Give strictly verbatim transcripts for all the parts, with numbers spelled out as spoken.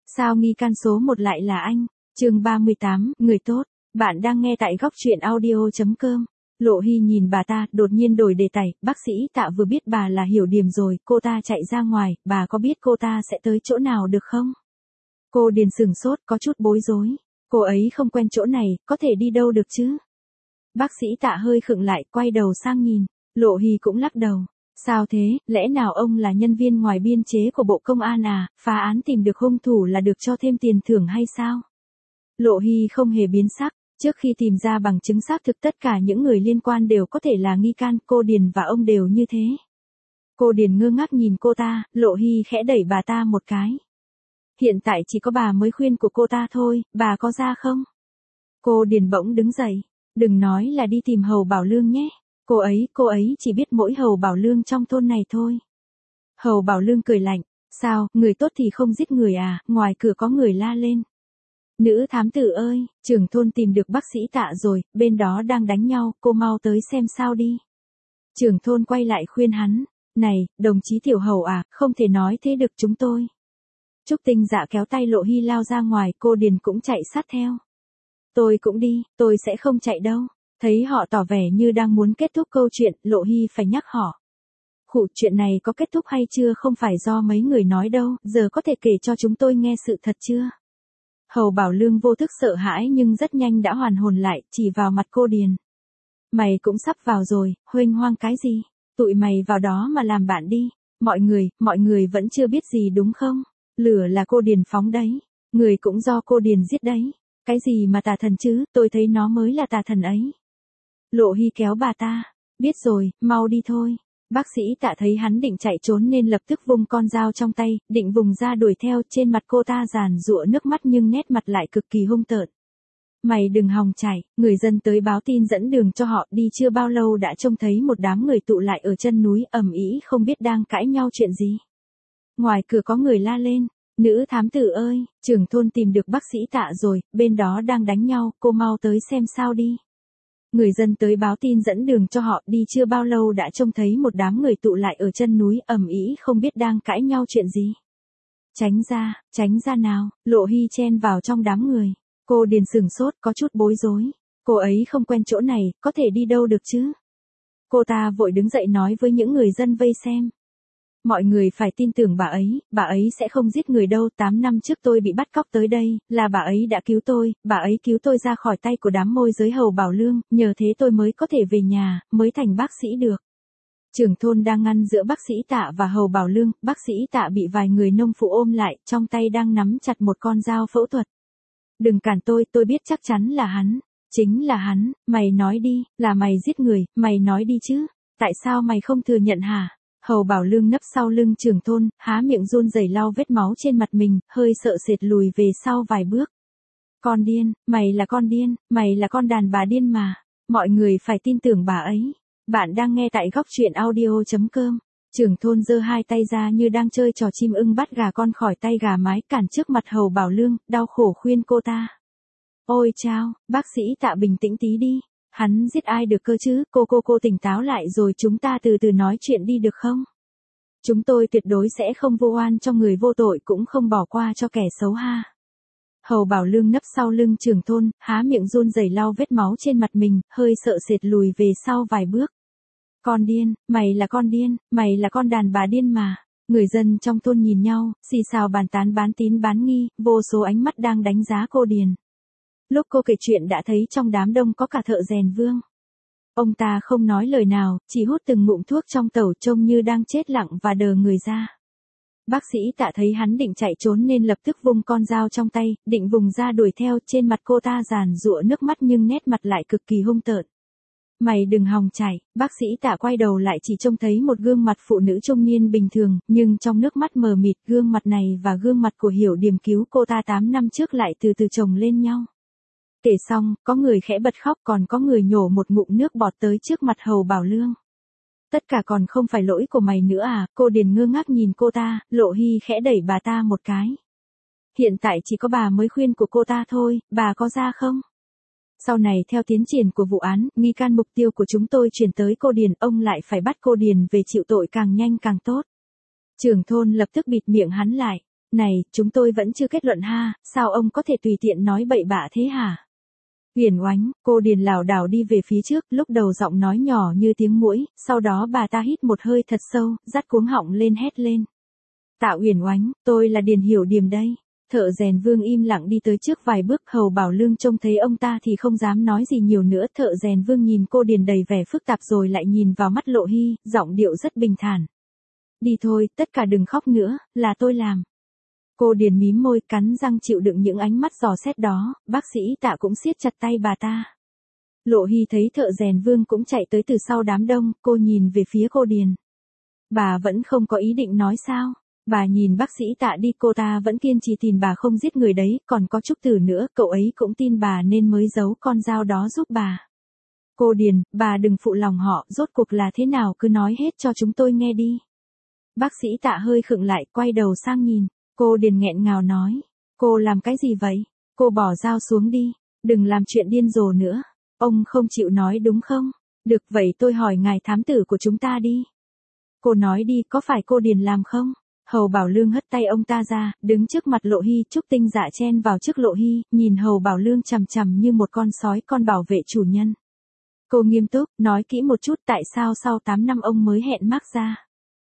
Sao nghi can số một lại là anh? Chương ba mươi tám, người tốt. Bạn đang nghe tại góc truyện audio chấm com. Lộ Hy nhìn bà ta, đột nhiên đổi đề tài, bác sĩ Tạ vừa biết bà là Hiểu Điềm rồi, cô ta chạy ra ngoài, bà có biết cô ta sẽ tới chỗ nào được không? Cô Điền sửng sốt, có chút bối rối. Cô ấy không quen chỗ này, có thể đi đâu được chứ? Bác sĩ Tạ hơi khựng lại, quay đầu sang nhìn. Lộ Hy cũng lắc đầu. Sao thế, lẽ nào ông là nhân viên ngoài biên chế của Bộ Công an à, phá án tìm được hung thủ là được cho thêm tiền thưởng hay sao? Lộ Hy không hề biến sắc, trước khi tìm ra bằng chứng xác thực tất cả những người liên quan đều có thể là nghi can, cô Điền và ông đều như thế. Cô Điền ngơ ngác nhìn cô ta, Lộ Hy khẽ đẩy bà ta một cái. Hiện tại chỉ có bà mới khuyên của cô ta thôi, bà có ra không? Cô Điền bỗng đứng dậy, đừng nói là đi tìm Hầu Bảo Lương nhé. Cô ấy, cô ấy chỉ biết mỗi Hầu Bảo Lương trong thôn này thôi. Hầu Bảo Lương cười lạnh, sao, người tốt thì không giết người à, ngoài cửa có người la lên. Nữ thám tử ơi, trưởng thôn tìm được bác sĩ Tạ rồi, bên đó đang đánh nhau, cô mau tới xem sao đi. Trưởng thôn quay lại khuyên hắn, này, đồng chí Tiểu Hầu à, không thể nói thế được chúng tôi. Trúc Tinh Dạ kéo tay Lộ Hy lao ra ngoài, cô Điền cũng chạy sát theo. Tôi cũng đi, tôi sẽ không chạy đâu. Thấy họ tỏ vẻ như đang muốn kết thúc câu chuyện, Lộ Hy phải nhắc họ. Khụ, chuyện này có kết thúc hay chưa không phải do mấy người nói đâu, giờ có thể kể cho chúng tôi nghe sự thật chưa? Hầu Bảo Lương vô thức sợ hãi nhưng rất nhanh đã hoàn hồn lại, chỉ vào mặt cô Điền. Mày cũng sắp vào rồi, huênh hoang cái gì? Tụi mày vào đó mà làm bạn đi. Mọi người, mọi người vẫn chưa biết gì đúng không? Lửa là cô Điền phóng đấy. Người cũng do cô Điền giết đấy. Cái gì mà tà thần chứ, tôi thấy nó mới là tà thần ấy. Lộ Hy kéo bà ta. Biết rồi, mau đi thôi. Bác sĩ Tạ thấy hắn định chạy trốn nên lập tức vung con dao trong tay, định vùng ra đuổi theo, trên mặt cô ta giàn giụa nước mắt nhưng nét mặt lại cực kỳ hung tợn. Mày đừng hòng chạy, người dân tới báo tin dẫn đường cho họ, đi chưa bao lâu đã trông thấy một đám người tụ lại ở chân núi ầm ĩ không biết đang cãi nhau chuyện gì. Ngoài cửa có người la lên, nữ thám tử ơi, trưởng thôn tìm được bác sĩ Tạ rồi, bên đó đang đánh nhau, cô mau tới xem sao đi. Người dân tới báo tin dẫn đường cho họ, đi chưa bao lâu đã trông thấy một đám người tụ lại ở chân núi ầm ĩ không biết đang cãi nhau chuyện gì. Tránh ra, tránh ra nào, Lộ Hy chen vào trong đám người. Cô Điền sửng sốt, có chút bối rối. Cô ấy không quen chỗ này, có thể đi đâu được chứ? Cô ta vội đứng dậy nói với những người dân vây xem. Mọi người phải tin tưởng bà ấy, bà ấy sẽ không giết người đâu, tám năm trước tôi bị bắt cóc tới đây, là bà ấy đã cứu tôi, bà ấy cứu tôi ra khỏi tay của đám môi giới Hầu Bảo Lương, nhờ thế tôi mới có thể về nhà, mới thành bác sĩ được. Trưởng thôn đang ngăn giữa bác sĩ Tạ và Hầu Bảo Lương, bác sĩ Tạ bị vài người nông phụ ôm lại, trong tay đang nắm chặt một con dao phẫu thuật. Đừng cản tôi, tôi biết chắc chắn là hắn, chính là hắn, mày nói đi, là mày giết người, mày nói đi chứ, tại sao mày không thừa nhận hả? Hầu Bảo Lương nấp sau lưng trưởng thôn, há miệng run rẩy lau vết máu trên mặt mình, hơi sợ sệt lùi về sau vài bước. Con điên, mày là con điên, mày là con đàn bà điên mà, mọi người phải tin tưởng bà ấy. Bạn đang nghe tại góc truyện audio chấm com. Trưởng thôn giơ hai tay ra như đang chơi trò chim ưng bắt gà con khỏi tay gà mái, cản trước mặt Hầu Bảo Lương, đau khổ khuyên cô ta. Ôi chao, bác sĩ Tạ bình tĩnh tí đi. Hắn giết ai được cơ chứ, cô cô cô tỉnh táo lại rồi chúng ta từ từ nói chuyện đi được không? Chúng tôi tuyệt đối sẽ không vô oan cho người vô tội cũng không bỏ qua cho kẻ xấu ha. Hầu Bảo Lương nấp sau lưng trưởng thôn, há miệng run rẩy lau vết máu trên mặt mình, hơi sợ sệt lùi về sau vài bước. Con điên, mày là con điên, mày là con đàn bà điên mà. Người dân trong thôn nhìn nhau, xì xào bàn tán bán tín bán nghi, vô số ánh mắt đang đánh giá cô Điền. Lúc cô kể chuyện đã thấy trong đám đông có cả thợ rèn Vương. Ông ta không nói lời nào, chỉ hút từng ngụm thuốc trong tẩu trông như đang chết lặng và đờ người ra. Bác sĩ Tạ thấy hắn định chạy trốn nên lập tức vung con dao trong tay, định vùng ra đuổi theo, trên mặt cô ta giàn giụa nước mắt nhưng nét mặt lại cực kỳ hung tợn. Mày đừng hòng chạy, bác sĩ Tạ quay đầu lại chỉ trông thấy một gương mặt phụ nữ trung niên bình thường, nhưng trong nước mắt mờ mịt, gương mặt này và gương mặt của Hiểu Điềm cứu cô ta tám năm trước lại từ từ chồng lên nhau. Kể xong, có người khẽ bật khóc, còn có người nhổ một ngụm nước bọt tới trước mặt Hầu Bảo Lương. Tất cả còn không phải lỗi của mày nữa à? Cô Điền ngơ ngác nhìn cô ta, Lộ Hy khẽ đẩy bà ta một cái. Hiện tại chỉ có bà mới khuyên của cô ta thôi, bà có ra không? Sau này theo tiến triển của vụ án, nghi can mục tiêu của chúng tôi chuyển tới cô Điền, ông lại phải bắt cô Điền về chịu tội càng nhanh càng tốt. Trưởng thôn lập tức bịt miệng hắn lại. Này, chúng tôi vẫn chưa kết luận ha, sao ông có thể tùy tiện nói bậy bạ thế hả? Huyền Oánh, cô Điền lảo đảo đi về phía trước, lúc đầu giọng nói nhỏ như tiếng muỗi, sau đó bà ta hít một hơi thật sâu, dắt cuống họng lên hét lên. Tạ Huyền Oánh, tôi là Điền Hiểu Điềm đây. Thợ rèn Vương im lặng đi tới trước vài bước, Hầu Bảo Lương trông thấy ông ta thì không dám nói gì nhiều nữa. Thợ rèn Vương nhìn cô Điền đầy vẻ phức tạp rồi lại nhìn vào mắt Lộ Hy, giọng điệu rất bình thản. Đi thôi, tất cả đừng khóc nữa, là tôi làm. Cô Điền mím môi, cắn răng chịu đựng những ánh mắt dò xét đó, bác sĩ Tạ cũng siết chặt tay bà ta. Lộ Hy thấy thợ rèn Vương cũng chạy tới từ sau đám đông, cô nhìn về phía cô Điền. Bà vẫn không có ý định nói sao? Bà nhìn bác sĩ Tạ đi, cô ta vẫn kiên trì tin bà không giết người đấy, còn có Trúc Tử nữa, cậu ấy cũng tin bà nên mới giấu con dao đó giúp bà. Cô Điền, bà đừng phụ lòng họ, rốt cuộc là thế nào cứ nói hết cho chúng tôi nghe đi. Bác sĩ Tạ hơi khựng lại, quay đầu sang nhìn. Cô Điền nghẹn ngào nói. Cô làm cái gì vậy? Cô bỏ dao xuống đi. Đừng làm chuyện điên rồ nữa. Ông không chịu nói đúng không? Được vậy tôi hỏi ngài thám tử của chúng ta đi. Cô nói đi, có phải cô Điền làm không? Hầu Bảo Lương hất tay ông ta ra, đứng trước mặt Lộ Hy. Trúc Tinh Dạ chen vào trước Lộ Hy, nhìn Hầu Bảo Lương chằm chằm như một con sói con bảo vệ chủ nhân. Cô nghiêm túc, nói kỹ một chút tại sao sau tám năm ông mới hẹn Mark ra.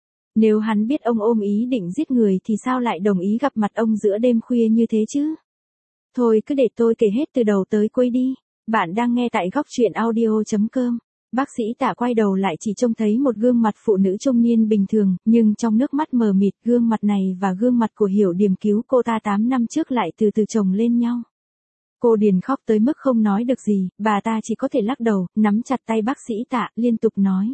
Nếu hắn biết ông ôm ý định giết người thì sao lại đồng ý gặp mặt ông giữa đêm khuya như thế chứ? Thôi cứ để tôi kể hết từ đầu tới cuối đi. Bạn đang nghe tại góc truyện audio chấm com. Bác sĩ Tạ quay đầu lại chỉ trông thấy một gương mặt phụ nữ trung niên bình thường, nhưng trong nước mắt mờ mịt, gương mặt này và gương mặt của Hiểu Điềm cứu cô ta tám năm trước lại từ từ chồng lên nhau. Cô Điền khóc tới mức không nói được gì, bà ta chỉ có thể lắc đầu, nắm chặt tay bác sĩ Tạ, liên tục nói.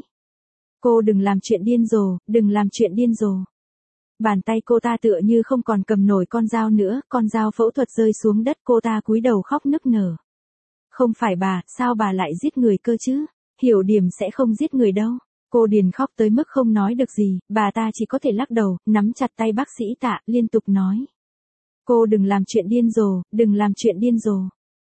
Cô đừng làm chuyện điên rồ, đừng làm chuyện điên rồ. Bàn tay cô ta tựa như không còn cầm nổi con dao nữa, con dao phẫu thuật rơi xuống đất, cô ta cúi đầu khóc nức nở. Không phải bà, sao bà lại giết người cơ chứ? Hiểu Điềm sẽ không giết người đâu. Cô Điền khóc tới mức không nói được gì, bà ta chỉ có thể lắc đầu, nắm chặt tay bác sĩ Tạ, liên tục nói. Cô đừng làm chuyện điên rồ, đừng làm chuyện điên rồ.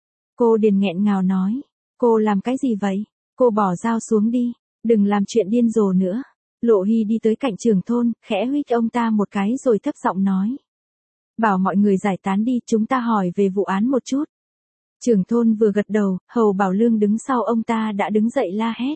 Cô Điền nghẹn ngào nói. Cô làm cái gì vậy? Cô bỏ dao xuống đi. Đừng làm chuyện điên rồ nữa. Lộ Hy đi tới cạnh trưởng thôn, khẽ huých ông ta một cái rồi thấp giọng nói. Bảo mọi người giải tán đi, chúng ta hỏi về vụ án một chút. Trưởng thôn vừa gật đầu, Hầu Bảo Lương đứng sau ông ta đã đứng dậy la hét.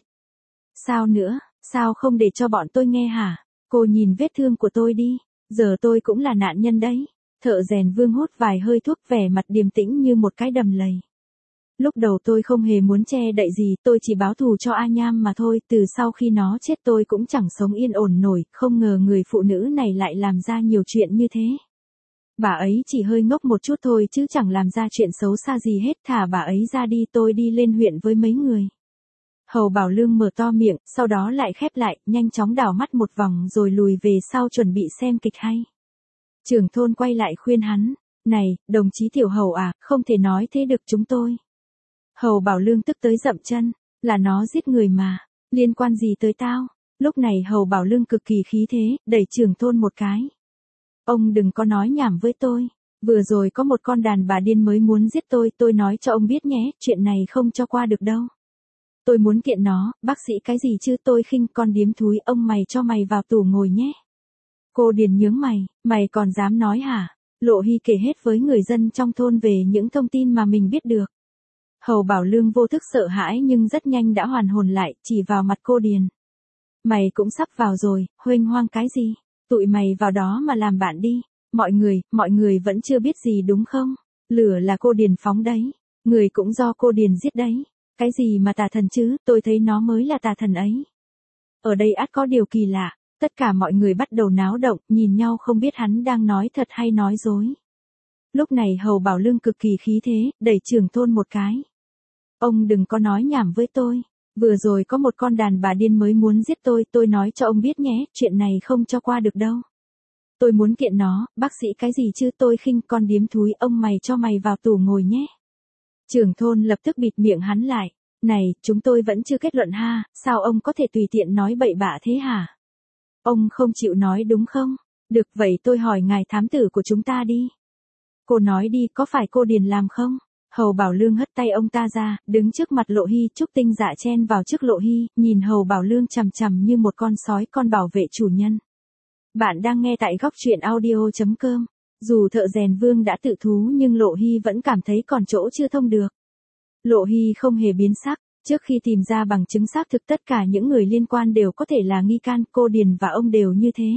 Sao nữa, sao không để cho bọn tôi nghe hả? Cô nhìn vết thương của tôi đi, giờ tôi cũng là nạn nhân đấy. Thợ rèn Vương hút vài hơi thuốc, vẻ mặt điềm tĩnh như một cái đầm lầy. Lúc đầu tôi không hề muốn che đậy gì, tôi chỉ báo thù cho A Nham mà thôi, từ sau khi nó chết tôi cũng chẳng sống yên ổn nổi, không ngờ người phụ nữ này lại làm ra nhiều chuyện như thế. Bà ấy chỉ hơi ngốc một chút thôi chứ chẳng làm ra chuyện xấu xa gì hết, thả bà ấy ra đi, tôi đi lên huyện với mấy người. Hầu Bảo Lương mở to miệng, sau đó lại khép lại, nhanh chóng đảo mắt một vòng rồi lùi về sau chuẩn bị xem kịch hay. Trưởng thôn quay lại khuyên hắn, này, đồng chí Tiểu Hầu à, không thể nói thế được chúng tôi. Hầu Bảo Lương tức tới dậm chân, là nó giết người mà, liên quan gì tới tao? Lúc này Hầu Bảo Lương cực kỳ khí thế, đẩy trưởng thôn một cái. Ông đừng có nói nhảm với tôi, vừa rồi có một con đàn bà điên mới muốn giết tôi, tôi nói cho ông biết nhé, chuyện này không cho qua được đâu. Tôi muốn kiện nó, bác sĩ cái gì chứ, tôi khinh con điếm thúi, ông mày cho mày vào tù ngồi nhé. Cô Điền nhướng mày, mày còn dám nói hả? Lộ Hy kể hết với người dân trong thôn về những thông tin mà mình biết được. Hầu Bảo Lương vô thức sợ hãi nhưng rất nhanh đã hoàn hồn lại, chỉ vào mặt cô Điền. Mày cũng sắp vào rồi, huênh hoang cái gì? Tụi mày vào đó mà làm bạn đi. Mọi người, mọi người vẫn chưa biết gì đúng không? Lửa là cô Điền phóng đấy. Người cũng do cô Điền giết đấy. Cái gì mà tà thần chứ, tôi thấy nó mới là tà thần ấy. Ở đây ắt có điều kỳ lạ. Tất cả mọi người bắt đầu náo động, nhìn nhau không biết hắn đang nói thật hay nói dối. Lúc này Hầu Bảo Lương cực kỳ khí thế, đẩy trưởng thôn một cái. Ông đừng có nói nhảm với tôi. Vừa rồi có một con đàn bà điên mới muốn giết tôi, tôi nói cho ông biết nhé, chuyện này không cho qua được đâu. Tôi muốn kiện nó, bác sĩ cái gì chứ, tôi khinh con điếm thúi, ông mày cho mày vào tù ngồi nhé. Trưởng thôn lập tức bịt miệng hắn lại. Này, chúng tôi vẫn chưa kết luận ha, sao ông có thể tùy tiện nói bậy bạ thế hả? Ông không chịu nói đúng không? Được vậy tôi hỏi ngài thám tử của chúng ta đi. Cô nói đi, có phải cô Điền làm không? Hầu Bảo Lương hất tay ông ta ra, đứng trước mặt Lộ Hy. Trúc Tinh Dạ chen vào trước Lộ Hy, nhìn Hầu Bảo Lương chằm chằm như một con sói con bảo vệ chủ nhân. Bạn đang nghe tại góc truyện audio chấm com. Dù thợ rèn Vương đã tự thú nhưng Lộ Hy vẫn cảm thấy còn chỗ chưa thông được. Lộ Hy không hề biến sắc, trước khi tìm ra bằng chứng xác thực tất cả những người liên quan đều có thể là nghi can, cô Điền và ông đều như thế.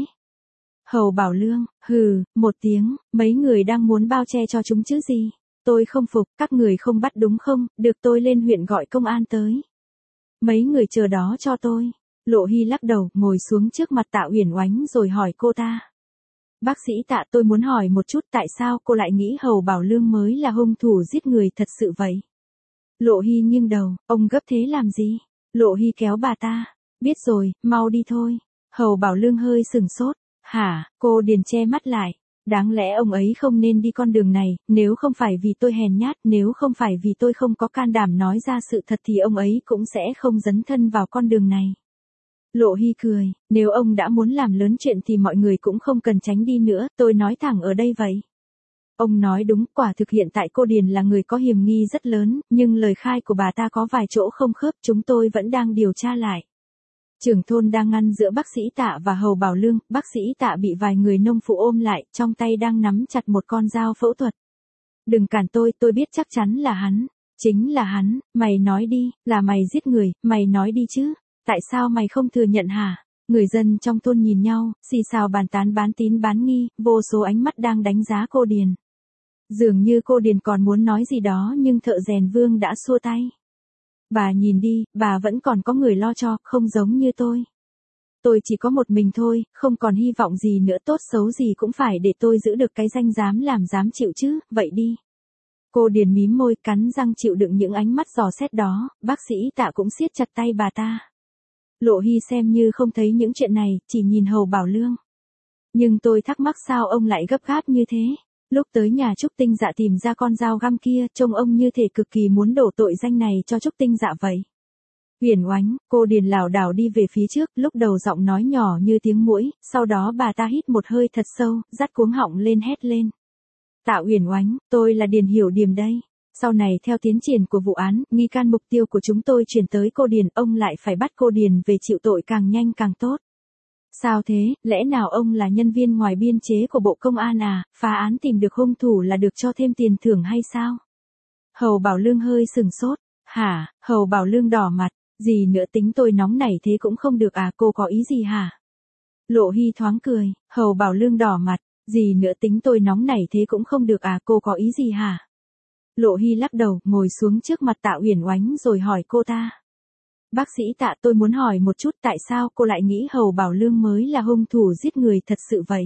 Hầu Bảo Lương, hừ, một tiếng, mấy người đang muốn bao che cho chúng chứ gì. Tôi không phục, các người không bắt đúng không, được tôi lên huyện gọi công an tới. Mấy người chờ đó cho tôi. Lộ Hy lắc đầu, ngồi xuống trước mặt Tạ Uyển Oánh rồi hỏi cô ta. Bác sĩ Tạ, tôi muốn hỏi một chút tại sao cô lại nghĩ Hầu Bảo Lương mới là hung thủ giết người thật sự vậy? Lộ Hy nghiêng đầu, ông gấp thế làm gì? Lộ Hy kéo bà ta. Biết rồi, mau đi thôi. Hầu Bảo Lương hơi sừng sốt. Hả, cô Điền che mắt lại. Đáng lẽ ông ấy không nên đi con đường này, nếu không phải vì tôi hèn nhát, nếu không phải vì tôi không có can đảm nói ra sự thật thì ông ấy cũng sẽ không dấn thân vào con đường này. Lộ Hy cười, nếu ông đã muốn làm lớn chuyện thì mọi người cũng không cần tránh đi nữa, tôi nói thẳng ở đây vậy. Ông nói đúng, quả thực hiện tại cô Điền là người có hiểm nghi rất lớn, nhưng lời khai của bà ta có vài chỗ không khớp, chúng tôi vẫn đang điều tra lại. Trưởng thôn đang ngăn giữa bác sĩ Tạ và Hầu Bảo Lương, bác sĩ Tạ bị vài người nông phụ ôm lại, trong tay đang nắm chặt một con dao phẫu thuật. Đừng cản tôi, tôi biết chắc chắn là hắn. Chính là hắn, mày nói đi, là mày giết người, mày nói đi chứ. Tại sao mày không thừa nhận hả? Người dân trong thôn nhìn nhau, xì xào bàn tán bán tín bán nghi, vô số ánh mắt đang đánh giá cô Điền. Dường như cô Điền còn muốn nói gì đó nhưng thợ rèn Vương đã xua tay. Bà nhìn đi, bà vẫn còn có người lo cho, không giống như tôi. Tôi chỉ có một mình thôi, không còn hy vọng gì nữa, tốt xấu gì cũng phải để tôi giữ được cái danh dám làm dám chịu chứ, vậy đi. Cô Điền mím môi, cắn răng chịu đựng những ánh mắt dò xét đó, bác sĩ Tạ cũng siết chặt tay bà ta. Lộ Hy xem như không thấy những chuyện này, chỉ nhìn Hầu Bảo Lương. Nhưng tôi thắc mắc sao ông lại gấp gáp như thế. Lúc tới nhà Trúc Tinh Dạ tìm ra con dao găm kia, trông ông như thể cực kỳ muốn đổ tội danh này cho Trúc Tinh Dạ vậy. Uyển Oánh, cô Điền lảo đảo đi về phía trước, lúc đầu giọng nói nhỏ như tiếng muỗi, sau đó bà ta hít một hơi thật sâu, dắt cuống họng lên hét lên. Tạ Uyển Oánh, tôi là Điền Hiểu Điềm đây. Sau này theo tiến triển của vụ án, nghi can mục tiêu của chúng tôi chuyển tới cô Điền, ông lại phải bắt cô Điền về chịu tội càng nhanh càng tốt. Sao thế, lẽ nào ông là nhân viên ngoài biên chế của Bộ Công an à, phá án tìm được hung thủ là được cho thêm tiền thưởng hay sao? Hầu Bảo Lương hơi sừng sốt. Hả, Hầu Bảo Lương đỏ mặt, gì nữa tính tôi nóng nảy thế cũng không được à, cô có ý gì hả? Lộ Hy thoáng cười, Hầu Bảo Lương đỏ mặt, gì nữa tính tôi nóng nảy thế cũng không được à, cô có ý gì hả? Lộ Hy lắc đầu, ngồi xuống trước mặt Tạ Uyển Oánh rồi hỏi cô ta. Bác sĩ Tạ, tôi muốn hỏi một chút tại sao cô lại nghĩ Hầu Bảo Lương mới là hung thủ giết người thật sự vậy?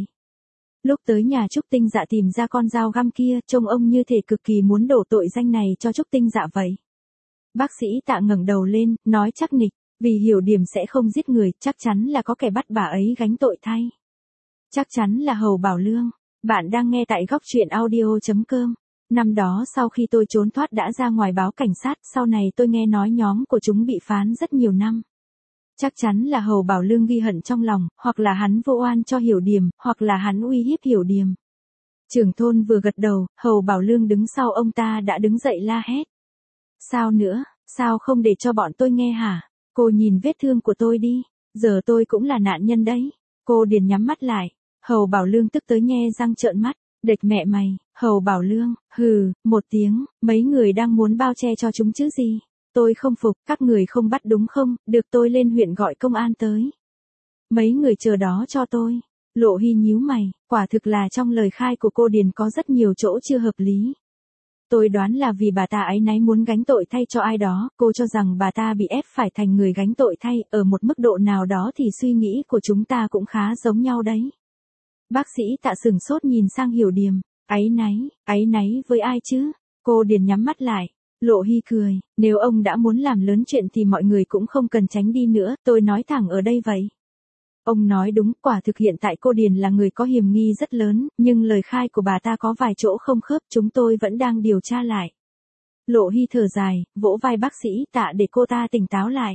Lúc tới nhà Trúc Tinh Dạ tìm ra con dao găm kia, trông ông như thể cực kỳ muốn đổ tội danh này cho Trúc Tinh Dạ vậy. Bác sĩ Tạ ngẩng đầu lên, nói chắc nịch, vì Hiểu Điềm sẽ không giết người, chắc chắn là có kẻ bắt bà ấy gánh tội thay. Chắc chắn là Hầu Bảo Lương. Bạn đang nghe tại góc truyện audio chấm com. Năm đó sau khi tôi trốn thoát đã ra ngoài báo cảnh sát, sau này tôi nghe nói nhóm của chúng bị phán rất nhiều năm. Chắc chắn là Hầu Bảo Lương ghi hận trong lòng, hoặc là hắn vô oan cho Hiểu Điềm, hoặc là hắn uy hiếp Hiểu Điềm. Trưởng thôn vừa gật đầu, Hầu Bảo Lương đứng sau ông ta đã đứng dậy la hét. Sao nữa, sao không để cho bọn tôi nghe hả? Cô nhìn vết thương của tôi đi, giờ tôi cũng là nạn nhân đấy. Cô Điền nhắm mắt lại, Hầu Bảo Lương tức tới nhe răng trợn mắt. Đệt mẹ mày, Hầu Bảo Lương, hừ, một tiếng, mấy người đang muốn bao che cho chúng chứ gì. Tôi không phục, các người không bắt đúng không, được tôi lên huyện gọi công an tới. Mấy người chờ đó cho tôi. Lộ Hy nhíu mày, quả thực là trong lời khai của cô Điền có rất nhiều chỗ chưa hợp lý. Tôi đoán là vì bà ta áy náy muốn gánh tội thay cho ai đó, cô cho rằng bà ta bị ép phải thành người gánh tội thay, ở một mức độ nào đó thì suy nghĩ của chúng ta cũng khá giống nhau đấy. Bác sĩ Tạ sừng sốt nhìn sang Hiểu Điềm, áy náy, áy náy với ai chứ? Cô Điền nhắm mắt lại, Lộ Hy cười, nếu ông đã muốn làm lớn chuyện thì mọi người cũng không cần tránh đi nữa, tôi nói thẳng ở đây vậy. Ông nói đúng, quả thực hiện tại cô Điền là người có hiểm nghi rất lớn, nhưng lời khai của bà ta có vài chỗ không khớp, chúng tôi vẫn đang điều tra lại. Lộ Hy thở dài, vỗ vai bác sĩ Tạ để cô ta tỉnh táo lại.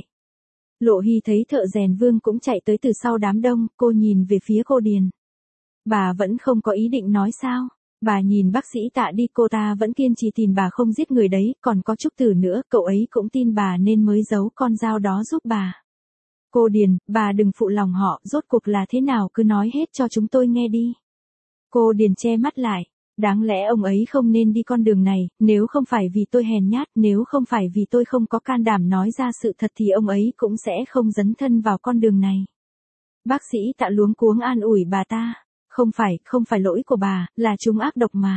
Lộ Hy thấy thợ rèn Vương cũng chạy tới từ sau đám đông, cô nhìn về phía cô Điền. Bà vẫn không có ý định nói sao? Bà nhìn bác sĩ Tạ đi, cô ta vẫn kiên trì tin bà không giết người đấy, còn có Trúc Tử nữa, cậu ấy cũng tin bà nên mới giấu con dao đó giúp bà. Cô Điền, bà đừng phụ lòng họ, rốt cuộc là thế nào cứ nói hết cho chúng tôi nghe đi. Cô Điền che mắt lại. Đáng lẽ ông ấy không nên đi con đường này, nếu không phải vì tôi hèn nhát, nếu không phải vì tôi không có can đảm nói ra sự thật thì ông ấy cũng sẽ không dấn thân vào con đường này. Bác sĩ Tạ luống cuống an ủi bà ta. Không phải, không phải lỗi của bà, là chúng ác độc mà.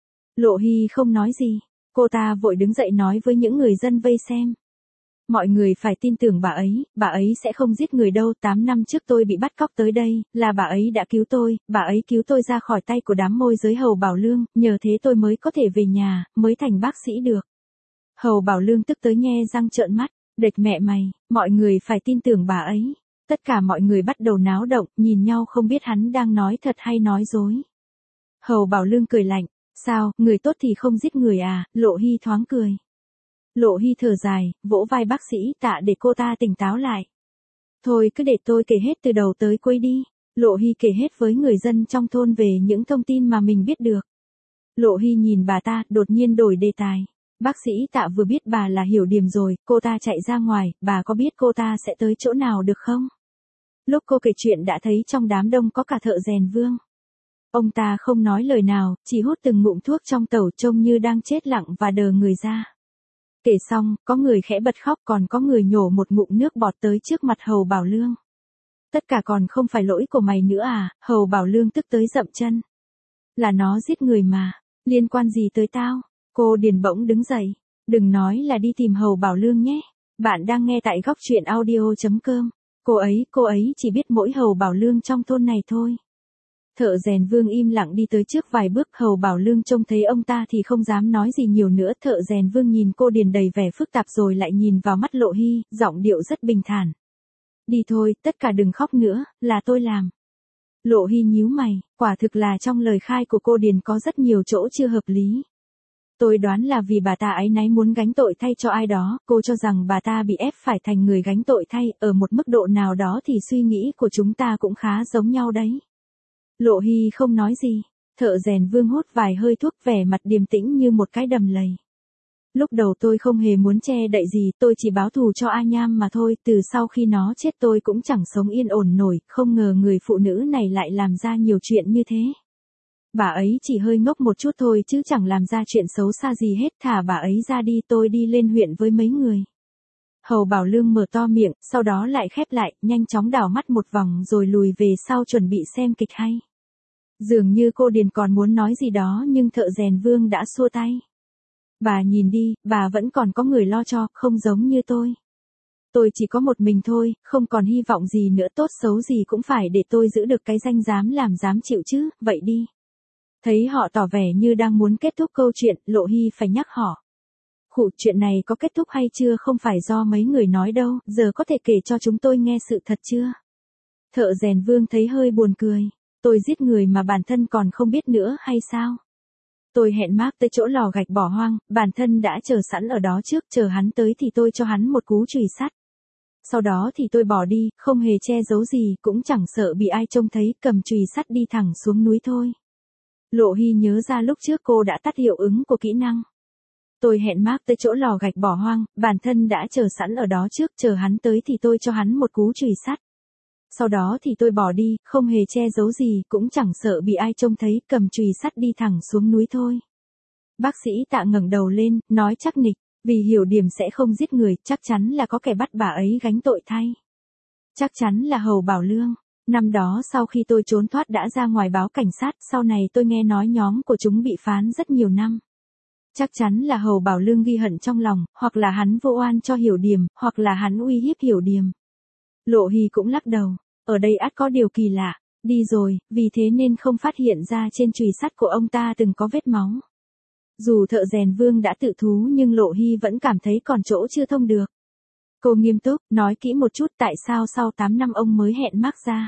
Lộ Hy không nói gì. Cô ta vội đứng dậy nói với những người dân vây xem. Mọi người phải tin tưởng bà ấy, bà ấy sẽ không giết người đâu. Tám năm trước tôi bị bắt cóc tới đây, là bà ấy đã cứu tôi, bà ấy cứu tôi ra khỏi tay của đám môi giới Hầu Bảo Lương, nhờ thế tôi mới có thể về nhà, mới thành bác sĩ được. Hầu Bảo Lương tức tới nhe răng trợn mắt, đệt mẹ mày, mọi người phải tin tưởng bà ấy. Tất cả mọi người bắt đầu náo động, nhìn nhau không biết hắn đang nói thật hay nói dối. Hầu Bảo Lương cười lạnh, sao, người tốt thì không giết người à? Lộ Hy thoáng cười. Lộ Hy thở dài, vỗ vai bác sĩ Tạ để cô ta tỉnh táo lại. Thôi cứ để tôi kể hết từ đầu tới cuối đi. Lộ Hy kể hết với người dân trong thôn về những thông tin mà mình biết được. Lộ Hy nhìn bà ta, đột nhiên đổi đề tài. Bác sĩ Tạ vừa biết bà là Hiểu Điềm rồi, cô ta chạy ra ngoài, bà có biết cô ta sẽ tới chỗ nào được không? Lúc cô kể chuyện đã thấy trong đám đông có cả Thợ Rèn Vương. Ông ta không nói lời nào, chỉ hút từng ngụm thuốc trong tẩu trông như đang chết lặng và đờ người ra. Kể xong, có người khẽ bật khóc, còn có người nhổ một ngụm nước bọt tới trước mặt Hầu Bảo Lương. Tất cả còn không phải lỗi của mày nữa à? Hầu Bảo Lương tức tới dậm chân. Là nó giết người mà, liên quan gì tới tao? Cô Điền bỗng đứng dậy. Đừng nói là đi tìm Hầu Bảo Lương nhé. Bạn đang nghe tại góc truyện audio chấm com. Cô ấy, cô ấy chỉ biết mỗi Hầu Bảo Lương trong thôn này thôi. Thợ Rèn Vương im lặng đi tới trước vài bước. Hầu Bảo Lương trông thấy ông ta thì không dám nói gì nhiều nữa. Thợ Rèn Vương nhìn cô Điền đầy vẻ phức tạp rồi lại nhìn vào mắt Lộ Hy, giọng điệu rất bình thản. Đi thôi, tất cả đừng khóc nữa, là tôi làm. Lộ Hy nhíu mày, quả thực là trong lời khai của cô Điền có rất nhiều chỗ chưa hợp lý. Tôi đoán là vì bà ta áy náy muốn gánh tội thay cho ai đó, cô cho rằng bà ta bị ép phải thành người gánh tội thay, ở một mức độ nào đó thì suy nghĩ của chúng ta cũng khá giống nhau đấy. Lộ Hy không nói gì, Thợ Rèn Vương hút vài hơi thuốc, vẻ mặt điềm tĩnh như một cái đầm lầy. Lúc đầu tôi không hề muốn che đậy gì, tôi chỉ báo thù cho A Nham mà thôi, từ sau khi nó chết tôi cũng chẳng sống yên ổn nổi, không ngờ người phụ nữ này lại làm ra nhiều chuyện như thế. Bà ấy chỉ hơi ngốc một chút thôi chứ chẳng làm ra chuyện xấu xa gì hết, thả bà ấy ra đi, tôi đi lên huyện với mấy người. Hầu Bảo Lương mở to miệng, sau đó lại khép lại, nhanh chóng đảo mắt một vòng rồi lùi về sau chuẩn bị xem kịch hay. Dường như cô Điền còn muốn nói gì đó nhưng Thợ Rèn Vương đã xua tay. Bà nhìn đi, bà vẫn còn có người lo cho, không giống như tôi. Tôi chỉ có một mình thôi, không còn hy vọng gì nữa, tốt xấu gì cũng phải để tôi giữ được cái danh dám làm dám chịu chứ, vậy đi. Thấy họ tỏ vẻ như đang muốn kết thúc câu chuyện, Lộ Hy phải nhắc họ. Khủ, chuyện này có kết thúc hay chưa không phải do mấy người nói đâu, giờ có thể kể cho chúng tôi nghe sự thật chưa? Thợ Rèn Vương thấy hơi buồn cười. Tôi giết người mà bản thân còn không biết nữa hay sao? Tôi hẹn Mark tới chỗ lò gạch bỏ hoang, bản thân đã chờ sẵn ở đó trước, chờ hắn tới thì tôi cho hắn một cú chùy sắt. Sau đó thì tôi bỏ đi, không hề che giấu gì, cũng chẳng sợ bị ai trông thấy, cầm chùy sắt đi thẳng xuống núi thôi. Lộ Hy nhớ ra lúc trước cô đã tắt hiệu ứng của kỹ năng. Tôi hẹn Mark tới chỗ lò gạch bỏ hoang, bản thân đã chờ sẵn ở đó trước, chờ hắn tới thì tôi cho hắn một cú chùy sắt. Sau đó thì tôi bỏ đi, không hề che giấu gì, cũng chẳng sợ bị ai trông thấy, cầm chùy sắt đi thẳng xuống núi thôi. Bác sĩ Tạ ngẩng đầu lên, nói chắc nịch, vì Hiểu Điềm sẽ không giết người, chắc chắn là có kẻ bắt bà ấy gánh tội thay. Chắc chắn là Hầu Bảo Lương. Năm đó sau khi tôi trốn thoát đã ra ngoài báo cảnh sát, sau này tôi nghe nói nhóm của chúng bị phán rất nhiều năm. Chắc chắn là Hầu Bảo Lương ghi hận trong lòng, hoặc là hắn vô oan cho Hiểu Điềm, hoặc là hắn uy hiếp Hiểu Điềm. Lộ Hy cũng lắc đầu, ở đây ắt có điều kỳ lạ, đi rồi, vì thế nên không phát hiện ra trên chùy sắt của ông ta từng có vết máu. Dù Thợ Rèn Vương đã tự thú nhưng Lộ Hy vẫn cảm thấy còn chỗ chưa thông được. Cô nghiêm túc, nói kỹ một chút tại sao sau tám năm ông mới hẹn Mark ra.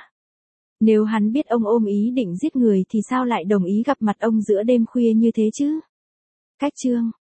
Nếu hắn biết ông ôm ý định giết người thì sao lại đồng ý gặp mặt ông giữa đêm khuya như thế chứ? Cách chương